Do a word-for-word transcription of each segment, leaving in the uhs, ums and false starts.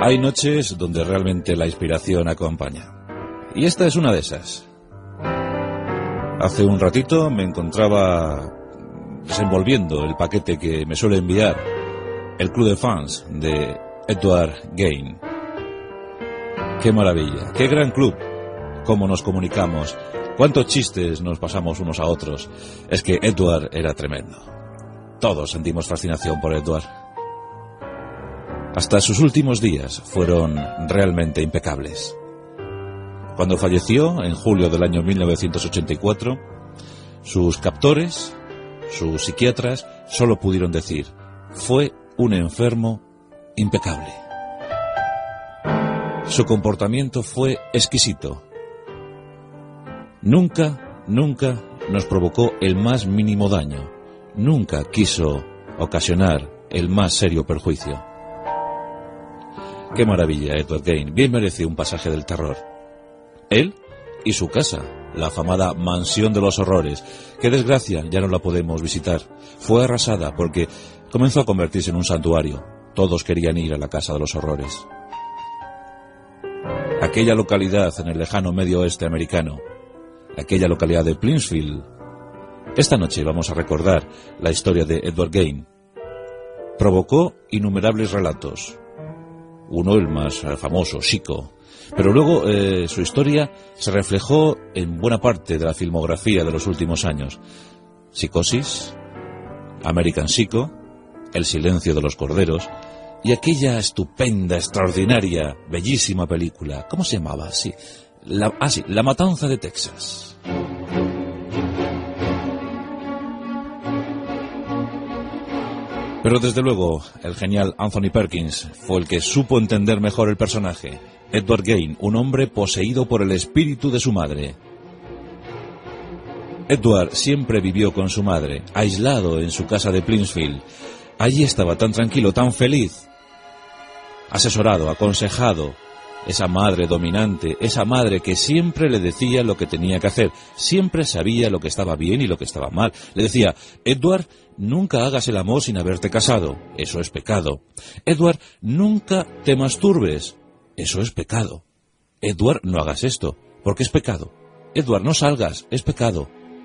Hay noches donde realmente la inspiración acompaña. Y esta es una de esas. Hace un ratito me encontraba desenvolviendo el paquete que me suele enviar el club de fans de Edward Gein. ¡Qué maravilla! ¡Qué gran club! Cómo nos comunicamos, cuántos chistes nos pasamos unos a otros. Es que Edward era tremendo. Todos sentimos fascinación por Edward. Hasta sus últimos días fueron realmente impecables. Cuando falleció, en julio del año mil novecientos ochenta y cuatro, sus captores, sus psiquiatras, solo pudieron decir: fue un enfermo impecable. Su comportamiento fue exquisito. Nunca, nunca nos provocó el más mínimo daño. Nunca quiso ocasionar el más serio perjuicio. ¡Qué maravilla, Edward Gein! Bien merece un pasaje del terror. Él y su casa, la afamada Mansión de los Horrores. ¡Qué desgracia! Ya no la podemos visitar. Fue arrasada porque comenzó a convertirse en un santuario. Todos querían ir a la Casa de los Horrores. Aquella localidad en el lejano medio oeste americano, aquella localidad de Plainsfield. Esta noche vamos a recordar la historia de Edward Gein. Provocó innumerables relatos. Uno, el más famoso, Chico. Pero luego eh, su historia se reflejó en buena parte de la filmografía de los últimos años. Psicosis, American Psycho, El silencio de los corderos y aquella estupenda, extraordinaria, bellísima película. ¿Cómo se llamaba? Sí, la, ah, sí, La matanza de Texas. Pero desde luego, el genial Anthony Perkins fue el que supo entender mejor el personaje. Edward Gein, un hombre poseído por el espíritu de su madre. Edward siempre vivió con su madre, aislado en su casa de Plainsfield. Allí estaba tan tranquilo, tan feliz, asesorado, aconsejado. Esa madre dominante, esa madre que siempre le decía lo que tenía que hacer, siempre sabía lo que estaba bien y lo que estaba mal. Le decía: Edward, nunca hagas el amor sin haberte casado, eso es pecado. Edward, nunca te masturbes, eso es pecado. Edward, no hagas esto, porque es pecado. Edward, no salgas, es pecado.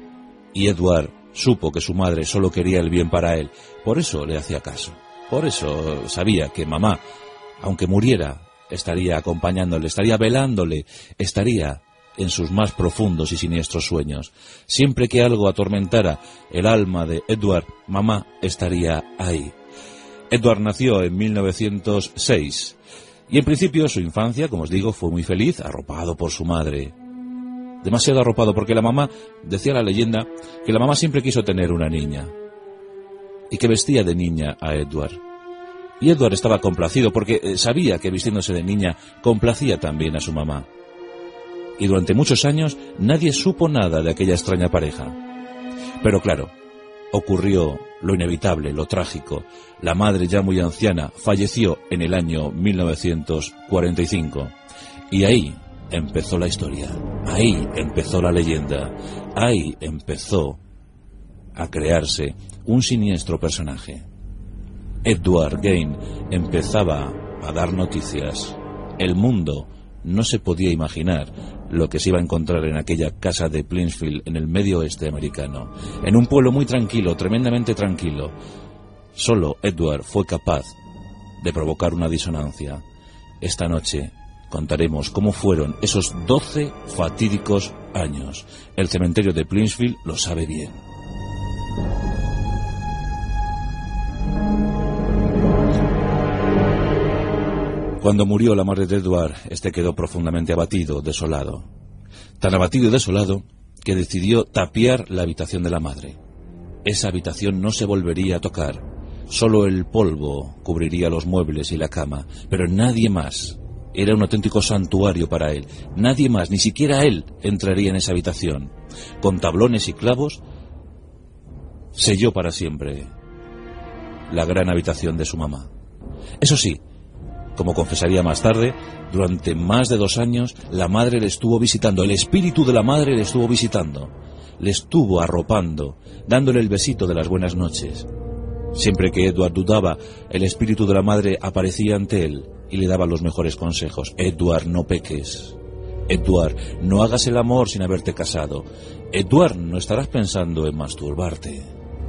Y Edward supo que su madre solo quería el bien para él, por eso le hacía caso. Por eso sabía que mamá, aunque muriera, estaría acompañándole, estaría velándole, estaría en sus más profundos y siniestros sueños. Siempre que algo atormentara el alma de Edward, mamá estaría ahí. Edward nació en mil novecientos seis y en principio su infancia, como os digo, fue muy feliz, arropado por su madre. Demasiado arropado, porque la mamá, decía la leyenda, que la mamá siempre quiso tener una niña y que vestía de niña a Edward. Y Edward estaba complacido porque sabía que vistiéndose de niña complacía también a su mamá. Y durante muchos años nadie supo nada de aquella extraña pareja. Pero claro, ocurrió lo inevitable, lo trágico. La madre, ya muy anciana, falleció en el año mil novecientos cuarenta y cinco. Y ahí empezó la historia, ahí empezó la leyenda, ahí empezó a crearse un siniestro personaje. Edward Gein empezaba a dar noticias. El mundo no se podía imaginar lo que se iba a encontrar en aquella casa de Plainsfield, en el medio oeste americano, en un pueblo muy tranquilo, tremendamente tranquilo. Solo Edward fue capaz de provocar una disonancia. Esta noche contaremos cómo fueron esos doce fatídicos años. El cementerio de Plainsfield lo sabe bien. Cuando murió la madre de Edward, este quedó profundamente abatido, desolado. Tan abatido y desolado que decidió tapiar la habitación de la madre. Esa habitación no se volvería a tocar. Solo el polvo cubriría los muebles y la cama, pero nadie más. Era un auténtico santuario para él. Nadie más, ni siquiera él, entraría en esa habitación. Con tablones y clavos, selló para siempre la gran habitación de su mamá. Eso sí, como confesaría más tarde, durante más de dos años la madre le estuvo visitando, el espíritu de la madre le estuvo visitando, le estuvo arropando, dándole el besito de las buenas noches. Siempre que Edward dudaba, el espíritu de la madre aparecía ante él, y le daba los mejores consejos. Edward, no peques. Edward, no hagas el amor sin haberte casado. Edward, no estarás pensando en masturbarte.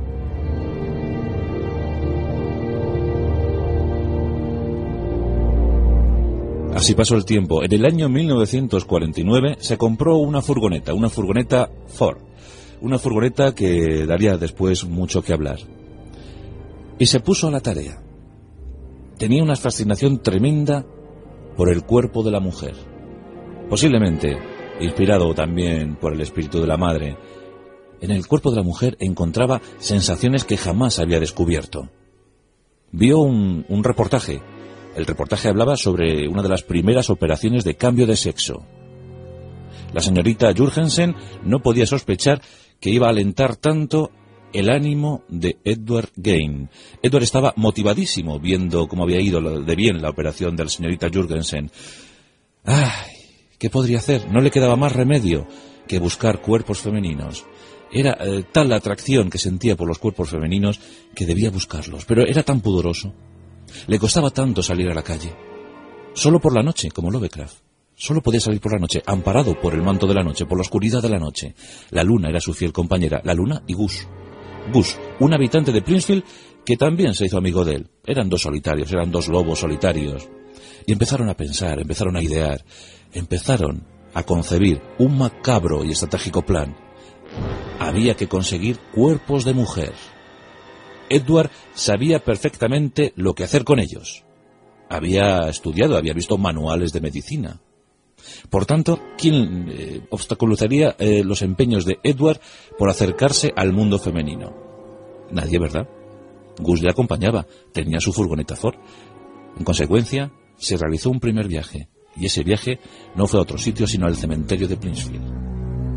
Así pasó el tiempo. En el año mil novecientos cuarenta y nueve se compró una furgoneta, una furgoneta Ford, una furgoneta que daría después mucho que hablar. Y se puso a la tarea. Tenía una fascinación tremenda por el cuerpo de la mujer. Posiblemente, inspirado también por el espíritu de la madre, en el cuerpo de la mujer encontraba sensaciones que jamás había descubierto. Vio un, un reportaje. El reportaje hablaba sobre una de las primeras operaciones de cambio de sexo. La señorita Jurgensen no podía sospechar que iba a alentar tanto el ánimo de Edward Gain. Edward estaba motivadísimo viendo cómo había ido de bien la operación de la señorita Jurgensen. ¡Ay! ¿Qué podría hacer? No le quedaba más remedio que buscar cuerpos femeninos. Era eh, tal la atracción que sentía por los cuerpos femeninos que debía buscarlos, pero era tan pudoroso. Le costaba tanto salir a la calle. Solo por la noche, como Lovecraft. Solo podía salir por la noche, amparado por el manto de la noche, por la oscuridad de la noche. La luna era su fiel compañera, la luna y Gus. Gus, un habitante de Plainsfield que también se hizo amigo de él. Eran dos solitarios, eran dos lobos solitarios. Y empezaron a pensar, empezaron a idear, empezaron a concebir un macabro y estratégico plan. Había que conseguir cuerpos de mujer. Edward sabía perfectamente lo que hacer con ellos. Había estudiado, había visto manuales de medicina. Por tanto, ¿quién eh, obstaculizaría eh, los empeños de Edward por acercarse al mundo femenino? Nadie, ¿verdad? Gus le acompañaba, tenía su furgoneta Ford. En consecuencia, se realizó un primer viaje, y ese viaje no fue a otro sitio sino al cementerio de Plainsfield.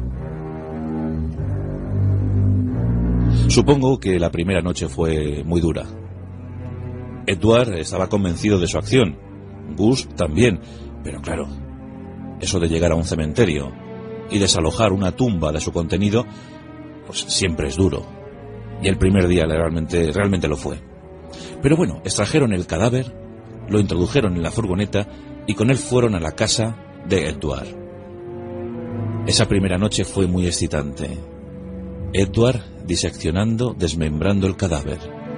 Supongo que la primera noche fue muy dura. Edward estaba convencido de su acción, Gus también, pero claro, eso de llegar a un cementerio y desalojar una tumba de su contenido, pues siempre es duro. Y el primer día realmente, realmente lo fue. Pero bueno, extrajeron el cadáver, lo introdujeron en la furgoneta y con él fueron a la casa de Edward. Esa primera noche fue muy excitante. Edward diseccionando, desmembrando el cadáver,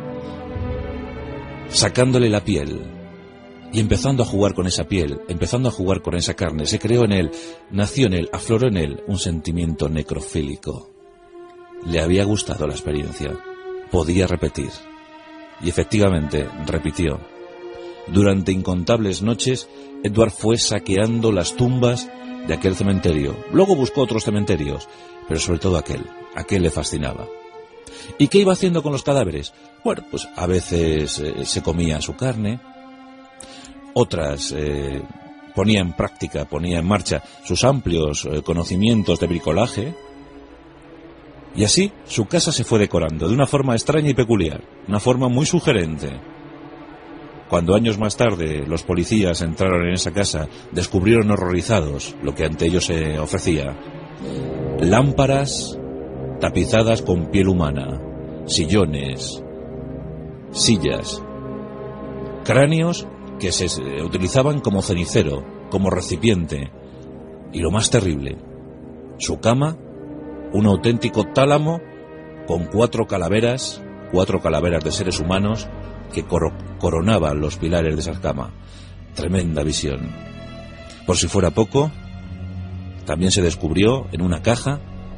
sacándole la piel y empezando a jugar con esa piel, empezando a jugar con esa carne. Se creó en él, nació en él, afloró en él un sentimiento necrofílico. Le había gustado la experiencia, podía repetir. Y efectivamente, repitió. Durante incontables noches, Edward fue saqueando las tumbas de aquel cementerio. Luego buscó otros cementerios, pero sobre todo aquel, aquel le fascinaba. ¿Y qué iba haciendo con los cadáveres? Bueno, pues a veces eh, se comía su carne, otras eh, ponía en práctica, ponía en marcha sus amplios eh, conocimientos de bricolaje, y así su casa se fue decorando de una forma extraña y peculiar, una forma muy sugerente. Cuando años más tarde los policías entraron en esa casa, descubrieron horrorizados lo que ante ellos se ofrecía. Lámparas tapizadas con piel humana, sillones, sillas, cráneos que se utilizaban como cenicero, como recipiente, y lo más terrible, su cama, un auténtico tálamo con cuatro calaveras, cuatro calaveras de seres humanos que cor- coronaban los pilares de esa cama. Tremenda visión. Por si fuera poco, también se descubrió en una caja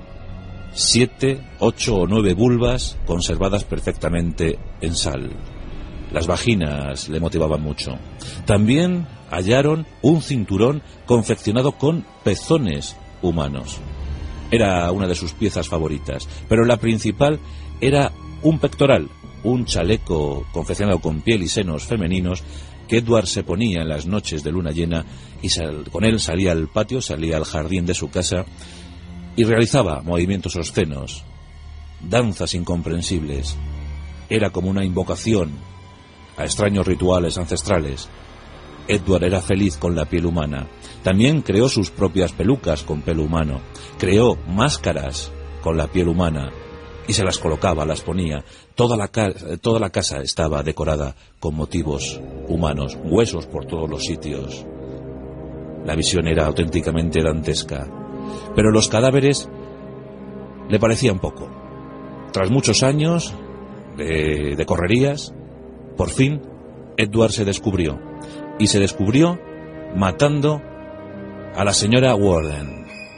siete, ocho o nueve vulvas conservadas perfectamente en sal. Las vaginas le motivaban mucho. También hallaron un cinturón confeccionado con pezones humanos. Era una de sus piezas favoritas, pero la principal era un pectoral, un chaleco confeccionado con piel y senos femeninos que Edward se ponía en las noches de luna llena y sal, con él salía al patio, salía al jardín de su casa y realizaba movimientos obscenos, danzas incomprensibles. Era como una invocación a extraños rituales ancestrales. Edward era feliz con la piel humana. También creó sus propias pelucas con pelo humano. Creó máscaras con la piel humana. y se las colocaba, las ponía. Toda la, ca toda la casa estaba decorada con motivos humanos, huesos por todos los sitios. La visión era auténticamente dantesca, pero los cadáveres le parecían poco. Tras muchos años de, de correrías, por fin Edward se descubrió, y se descubrió matando a la señora Warden.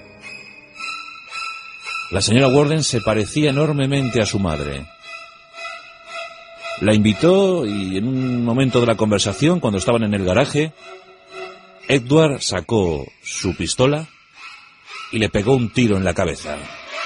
La señora Warden se parecía enormemente a su madre. La invitó y en un momento de la conversación, cuando estaban en el garaje, Edward sacó su pistola y le pegó un tiro en la cabeza.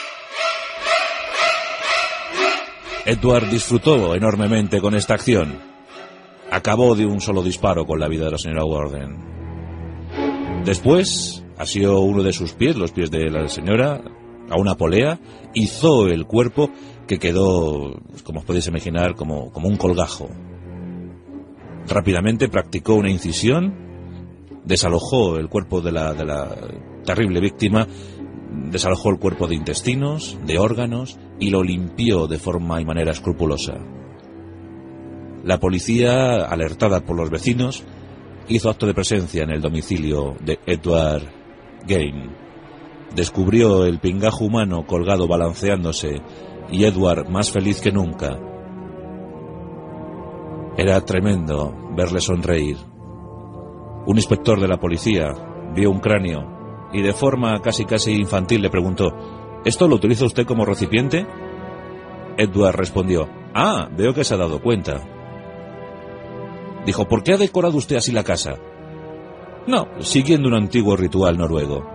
Edward disfrutó enormemente con esta acción. Acabó de un solo disparo con la vida de la señora Warden. Después asió uno de sus pies, los pies de la señora, a una polea, izó el cuerpo, que quedó, como os podéis imaginar, como, como un colgajo. Rápidamente practicó una incisión, desalojó el cuerpo de la, de la terrible víctima, desalojó el cuerpo de intestinos, de órganos, y lo limpió de forma y manera escrupulosa. La policía, alertada por los vecinos, hizo acto de presencia en el domicilio de Edward Gain. Descubrió el pingajo humano colgado balanceándose, y Edward más feliz que nunca. Era tremendo verle sonreír. Un inspector de la policía vio un cráneo y de forma casi casi infantil le preguntó: ¿esto lo utiliza usted como recipiente? Edward respondió: ah, veo que se ha dado cuenta. Dijo: ¿por qué ha decorado usted así la casa? No, siguiendo un antiguo ritual noruego.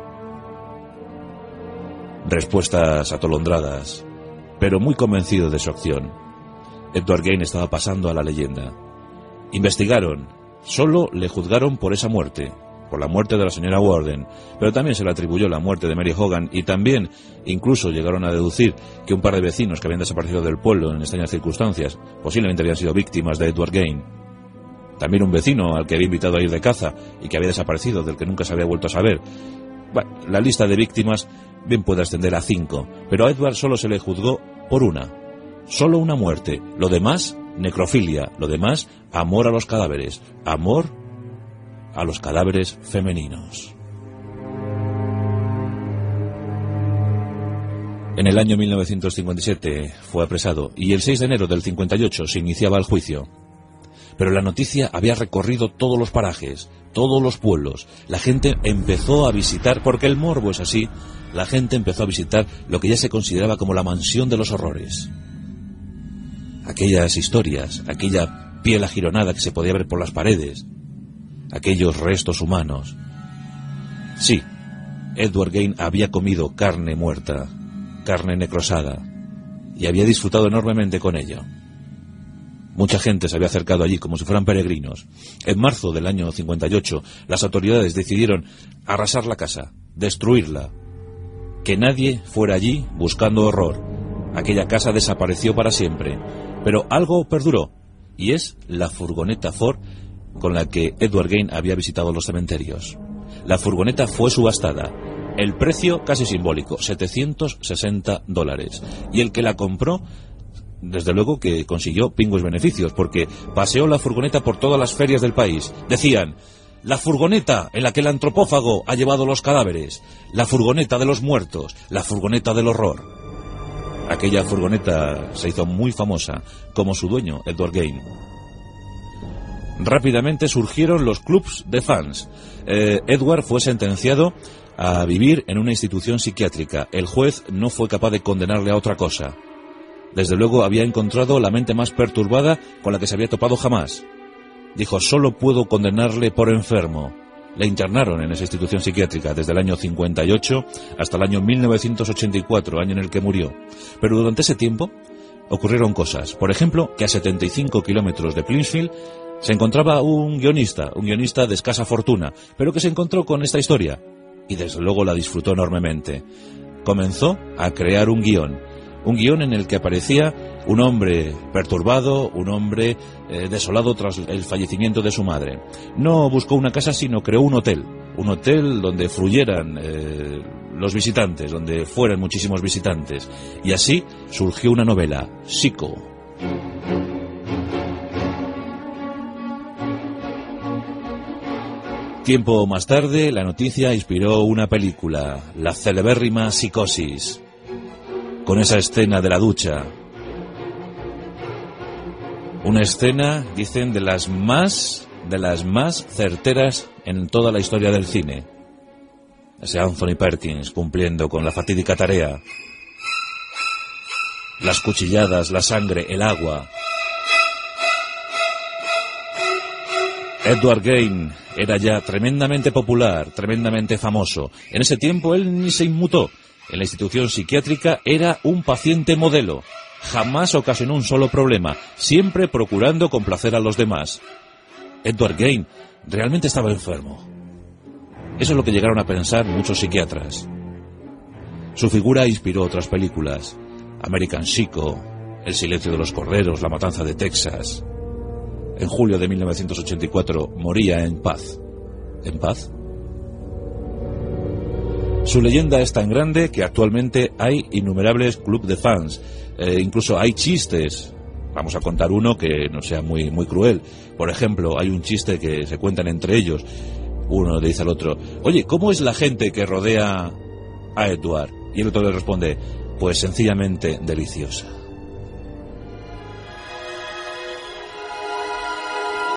Respuestas atolondradas, pero muy convencido de su acción. Edward Gain estaba pasando a la leyenda. Investigaron, solo le juzgaron por esa muerte, por la muerte de la señora Warden, pero también se le atribuyó la muerte de Mary Hogan, y también incluso llegaron a deducir que un par de vecinos que habían desaparecido del pueblo en extrañas circunstancias posiblemente habían sido víctimas de Edward Gain. También un vecino al que había invitado a ir de caza y que había desaparecido, del que nunca se había vuelto a saber. Bueno, la lista de víctimas bien puede ascender a cinco, pero a Edward solo se le juzgó por una. Solo una muerte. Lo demás, necrofilia. Lo demás, amor a los cadáveres. Amor a los cadáveres femeninos. En el año mil novecientos cincuenta y siete fue apresado, y el seis de enero del cincuenta y ocho se iniciaba el juicio. Pero la noticia había recorrido todos los parajes, todos los pueblos. La gente empezó a visitar, porque el morbo es así, la gente empezó a visitar lo que ya se consideraba como la mansión de los horrores. Aquellas historias, aquella piel agironada que se podía ver por las paredes, aquellos restos humanos. Sí, Edward Gain había comido carne muerta, carne necrosada, y había disfrutado enormemente con ello. Mucha gente se había acercado allí como si fueran peregrinos. En marzo del año cincuenta y ocho, las autoridades decidieron arrasar la casa, destruirla. Que nadie fuera allí buscando horror. Aquella casa desapareció para siempre. Pero algo perduró, y es la furgoneta Ford con la que Edward Gain había visitado los cementerios. La furgoneta fue subastada. El precio casi simbólico, setecientos sesenta dólares. Y el que la compró, desde luego que consiguió pingües beneficios, porque paseó la furgoneta por todas las ferias del país. Decían: la furgoneta en la que el antropófago ha llevado los cadáveres, la furgoneta de los muertos, la furgoneta del horror. Aquella furgoneta se hizo muy famosa, como su dueño, Edward Gain. Rápidamente surgieron los clubs de fans. Eh, Edward fue sentenciado a vivir en una institución psiquiátrica. El juez no fue capaz de condenarle a otra cosa. Desde luego había encontrado la mente más perturbada con la que se había topado jamás. Dijo: solo puedo condenarle por enfermo. Le internaron en esa institución psiquiátrica desde el año cincuenta y ocho hasta el año mil novecientos ochenta y cuatro, año en el que murió. Pero durante ese tiempo ocurrieron cosas. Por ejemplo, que a setenta y cinco kilómetros de Plainsfield se encontraba un guionista, un guionista de escasa fortuna, pero que se encontró con esta historia y desde luego la disfrutó enormemente. Comenzó a crear un guión. Un guión en el que aparecía un hombre perturbado, un hombre eh, desolado tras el fallecimiento de su madre. No buscó una casa, sino creó un hotel. Un hotel donde fluyeran eh, los visitantes, donde fueran muchísimos visitantes. Y así surgió una novela, Psycho. Tiempo más tarde, la noticia inspiró una película, la celebérrima Psicosis, con esa escena de la ducha. Una escena, dicen, de las más, de las más certeras en toda la historia del cine. Ese Anthony Perkins cumpliendo con la fatídica tarea. Las cuchilladas, la sangre, el agua. Edward Gein era ya tremendamente popular, tremendamente famoso. En ese tiempo él ni se inmutó. En la institución psiquiátrica era un paciente modelo. Jamás ocasionó un solo problema, siempre procurando complacer a los demás. Edward Gein realmente estaba enfermo. Eso es lo que llegaron a pensar muchos psiquiatras. Su figura inspiró otras películas. American Psycho, El silencio de los corderos, La matanza de Texas. En julio de mil novecientos ochenta y cuatro moría en paz. ¿En paz? Su leyenda es tan grande que actualmente hay innumerables clubes de fans. Eh, incluso hay chistes. Vamos a contar uno que no sea muy, muy cruel. Por ejemplo, hay un chiste que se cuentan entre ellos. Uno le dice al otro: oye, ¿cómo es la gente que rodea a Edward? Y el otro le responde: pues sencillamente deliciosa.